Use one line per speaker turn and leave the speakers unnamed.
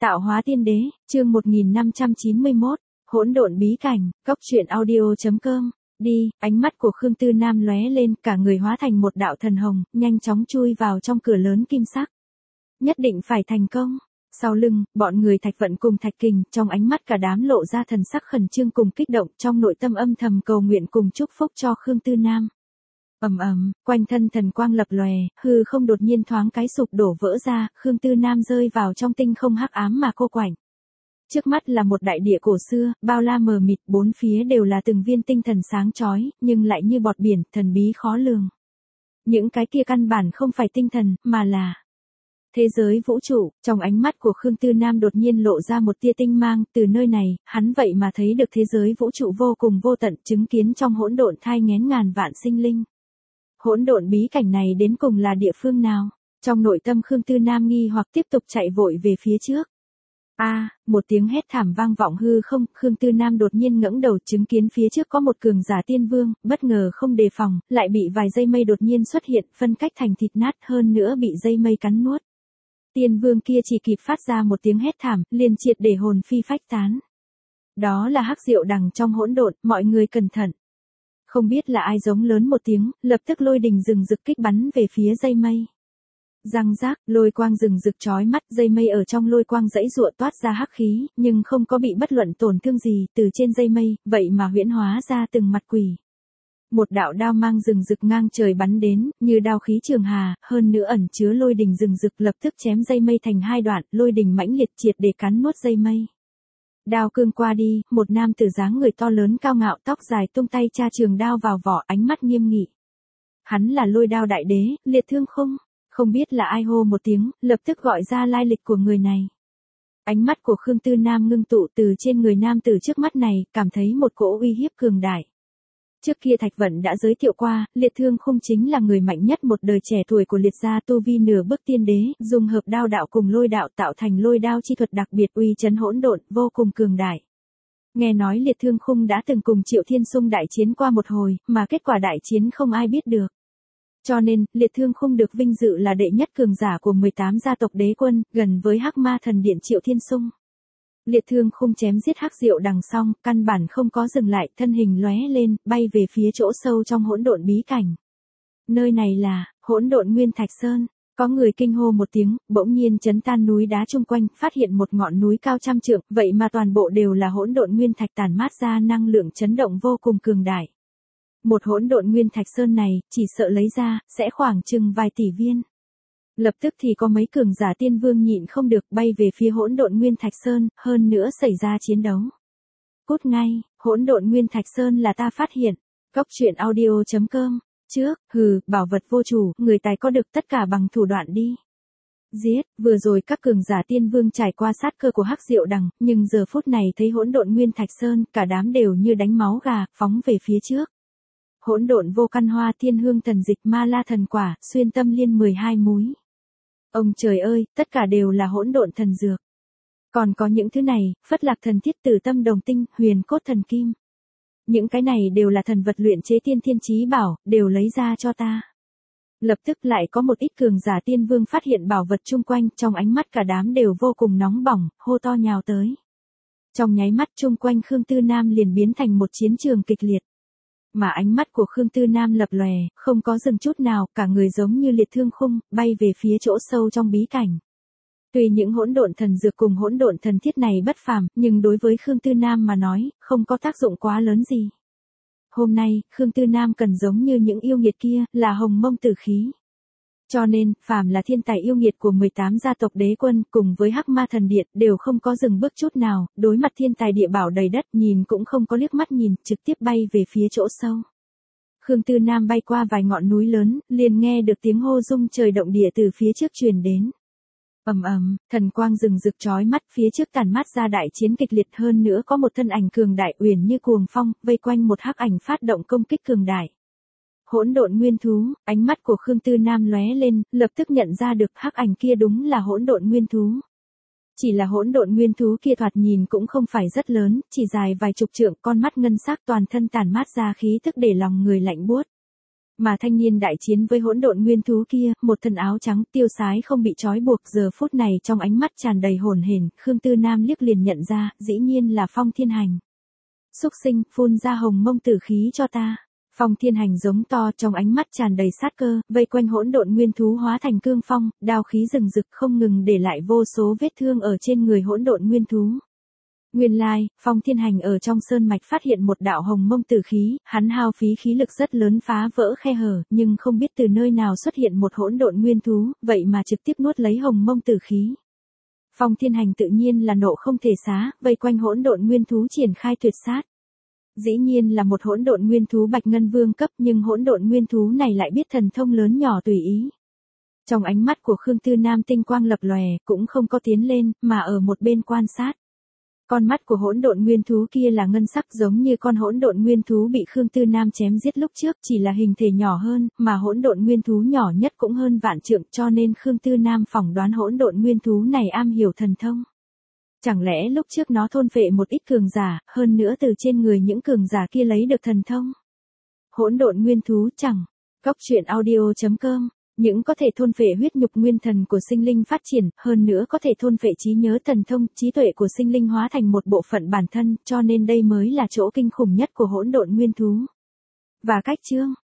Tạo hóa tiên đế, chương 1591, hỗn độn bí cảnh, góc truyện audio.com. Đi, ánh mắt của Khương Tư Nam lóe lên, cả người hóa thành một đạo thần hồng, nhanh chóng chui vào trong cửa lớn kim sắc. Nhất định phải thành công. Sau lưng, bọn người Thạch Vận cùng Thạch Kình, trong ánh mắt cả đám lộ ra thần sắc khẩn trương cùng kích động, trong nội tâm âm thầm cầu nguyện cùng chúc phúc cho Khương Tư Nam. Quanh thân thần quang lập lòe, hư không đột nhiên thoáng cái sụp đổ vỡ ra, Khương Tư Nam rơi vào trong tinh không hắc ám mà cô quạnh. Trước mắt là một đại địa cổ xưa, bao la mờ mịt, bốn phía đều là từng viên tinh thần sáng chói, nhưng lại như bọt biển, thần bí khó lường. Những cái kia căn bản không phải tinh thần, mà là thế giới vũ trụ. Trong ánh mắt của Khương Tư Nam đột nhiên lộ ra một tia tinh mang, từ nơi này, hắn vậy mà thấy được thế giới vũ trụ vô cùng vô tận, chứng kiến trong hỗn độn thai nghén ngàn vạn sinh linh. Hỗn độn bí cảnh này đến cùng là địa phương nào? Trong nội tâm Khương Tư Nam nghi hoặc tiếp tục chạy vội về phía trước. Một tiếng hét thảm vang vọng hư không, Khương Tư Nam đột nhiên ngẩng đầu chứng kiến phía trước có một cường giả tiên vương, bất ngờ không đề phòng, lại bị vài dây mây đột nhiên xuất hiện, phân cách thành thịt nát, hơn nữa bị dây mây cắn nuốt. Tiên vương kia chỉ kịp phát ra một tiếng hét thảm, liền triệt để hồn phi phách tán. Đó là Hắc Diệu Đằng trong hỗn độn, mọi người cẩn thận. Không biết là ai giống lớn một tiếng, lập tức lôi đình rừng rực kích bắn về phía dây mây. Răng rác, lôi quang rừng rực chói mắt, dây mây ở trong lôi quang giãy giụa toát ra hắc khí, nhưng không có bị bất luận tổn thương gì, từ trên dây mây, vậy mà huyễn hóa ra từng mặt quỷ. Một đạo đao mang rừng rực ngang trời bắn đến, như đao khí trường hà, hơn nữa ẩn chứa lôi đình rừng rực lập tức chém dây mây thành hai đoạn, lôi đình mãnh liệt triệt để cắn nuốt dây mây. Đao cương qua đi, một nam tử dáng người to lớn cao ngạo, tóc dài tung tay tra trường đao vào vỏ, ánh mắt nghiêm nghị. Hắn là Lôi Đao đại đế, Liệt Thương Khung. Không biết là ai hô một tiếng, lập tức gọi ra lai lịch của người này. Ánh mắt của Khương Tư Nam ngưng tụ từ trên người nam tử trước mắt này, cảm thấy một cỗ uy hiếp cường đại. Trước kia Thạch Vận đã giới thiệu qua, Liệt Thương Khung chính là người mạnh nhất một đời trẻ tuổi của Liệt gia, tu vi nửa bước tiên đế, dùng hợp đao đạo cùng lôi đạo tạo thành lôi đao chi thuật đặc biệt, uy chấn hỗn độn, vô cùng cường đại. Nghe nói Liệt Thương Khung đã từng cùng Triệu Thiên Sung đại chiến qua một hồi, mà kết quả đại chiến không ai biết được. Cho nên, Liệt Thương Khung được vinh dự là đệ nhất cường giả của 18 gia tộc đế quân, gần với Hắc Ma Thần Điện Triệu Thiên Sung. Liệt Thương Khung chém giết Hắc Diệu Đằng xong, căn bản không có dừng lại, thân hình lóe lên, bay về phía chỗ sâu trong hỗn độn bí cảnh. Nơi này là Hỗn Độn Nguyên Thạch Sơn. Có người kinh hô một tiếng, bỗng nhiên chấn tan núi đá chung quanh, phát hiện một ngọn núi cao trăm trượng, vậy mà toàn bộ đều là hỗn độn nguyên thạch tản mát ra năng lượng chấn động vô cùng cường đại. Một hỗn độn nguyên thạch sơn này, chỉ sợ lấy ra, sẽ khoảng chừng vài tỷ viên. Lập tức thì có mấy cường giả tiên vương nhịn không được bay về phía hỗn độn nguyên thạch sơn, hơn nữa xảy ra chiến đấu. Cút ngay, hỗn độn nguyên thạch sơn là ta phát hiện. Góc truyện audio.com. Trước, bảo vật vô chủ, người tài có được tất cả bằng thủ đoạn đi. Giết, vừa rồi các cường giả tiên vương trải qua sát cơ của Hắc Diệu Đằng, nhưng giờ phút này thấy hỗn độn nguyên thạch sơn, cả đám đều như đánh máu gà, phóng về phía trước. Hỗn độn vô căn hoa, thiên hương thần dịch, ma la thần quả, xuyên tâm liên 12 múi. Ông trời ơi, tất cả đều là hỗn độn thần dược. Còn có những thứ này, phất lạc thần thiết, tử tâm đồng tinh, huyền cốt thần kim. Những cái này đều là thần vật luyện chế tiên thiên chí bảo, đều lấy ra cho ta. Lập tức lại có một ít cường giả tiên vương phát hiện bảo vật chung quanh, trong ánh mắt cả đám đều vô cùng nóng bỏng, hô to nhào tới. Trong nháy mắt chung quanh Khương Tư Nam liền biến thành một chiến trường kịch liệt. Mà ánh mắt của Khương Tư Nam lập lòe, không có dừng chút nào, cả người giống như Liệt Thương Khung, bay về phía chỗ sâu trong bí cảnh. Tuy những hỗn độn thần dược cùng hỗn độn thần thiết này bất phàm, nhưng đối với Khương Tư Nam mà nói, không có tác dụng quá lớn gì. Hôm nay, Khương Tư Nam cần giống như những yêu nghiệt kia, là hồng mông tử khí. Cho nên, phàm là thiên tài yêu nghiệt của 18 gia tộc đế quân, cùng với Hắc Ma Thần Điện, đều không có dừng bước chút nào, đối mặt thiên tài địa bảo đầy đất, nhìn cũng không có liếc mắt nhìn, trực tiếp bay về phía chỗ sâu. Khương Tư Nam bay qua vài ngọn núi lớn, liền nghe được tiếng hô rung trời động địa từ phía trước truyền đến. Thần quang rừng rực chói mắt, phía trước tản mát ra đại chiến kịch liệt, hơn nữa có một thân ảnh cường đại uyển như cuồng phong, vây quanh một hắc ảnh phát động công kích cường đại. Hỗn độn nguyên thú, ánh mắt của Khương Tư Nam lóe lên, lập tức nhận ra được hắc ảnh kia đúng là hỗn độn nguyên thú. Chỉ là hỗn độn nguyên thú kia thoạt nhìn cũng không phải rất lớn, chỉ dài vài chục trượng, con mắt ngân sắc, toàn thân tản mát ra khí tức để lòng người lạnh buốt. Mà thanh niên đại chiến với hỗn độn nguyên thú kia, một thân áo trắng tiêu sái không bị trói buộc, giờ phút này trong ánh mắt tràn đầy hồn hển, Khương Tư Nam liếc liền nhận ra, dĩ nhiên là Phong Thiên Hành. Xúc sinh, phun ra hồng mông tử khí cho ta. Phong Thiên Hành giống to, trong ánh mắt tràn đầy sát cơ, vây quanh hỗn độn nguyên thú hóa thành cương phong, đao khí rừng rực không ngừng để lại vô số vết thương ở trên người hỗn độn nguyên thú. Nguyên lai, Phong Thiên Hành ở trong sơn mạch phát hiện một đạo hồng mông tử khí, hắn hao phí khí lực rất lớn phá vỡ khe hở, nhưng không biết từ nơi nào xuất hiện một hỗn độn nguyên thú, vậy mà trực tiếp nuốt lấy hồng mông tử khí. Phong Thiên Hành tự nhiên là nộ không thể xá, vây quanh hỗn độn nguyên thú triển khai tuyệt sát. Dĩ nhiên là một hỗn độn nguyên thú Bạch Ngân Vương cấp, nhưng hỗn độn nguyên thú này lại biết thần thông lớn nhỏ tùy ý. Trong ánh mắt của Khương Tư Nam tinh quang lập lòe, cũng không có tiến lên, mà ở một bên quan sát. Con mắt của hỗn độn nguyên thú kia là ngân sắc giống như con hỗn độn nguyên thú bị Khương Tư Nam chém giết lúc trước, chỉ là hình thể nhỏ hơn, mà hỗn độn nguyên thú nhỏ nhất cũng hơn vạn trượng, cho nên Khương Tư Nam phỏng đoán hỗn độn nguyên thú này am hiểu thần thông. Chẳng lẽ lúc trước nó thôn phệ một ít cường giả, hơn nữa từ trên người những cường giả kia lấy được thần thông. Hỗn độn nguyên thú chẳng. Góc truyện audio.com. Những có thể thôn phệ huyết nhục nguyên thần của sinh linh phát triển, hơn nữa có thể thôn phệ trí nhớ thần thông, trí tuệ của sinh linh hóa thành một bộ phận bản thân, cho nên đây mới là chỗ kinh khủng nhất của hỗn độn nguyên thú. Và cách chương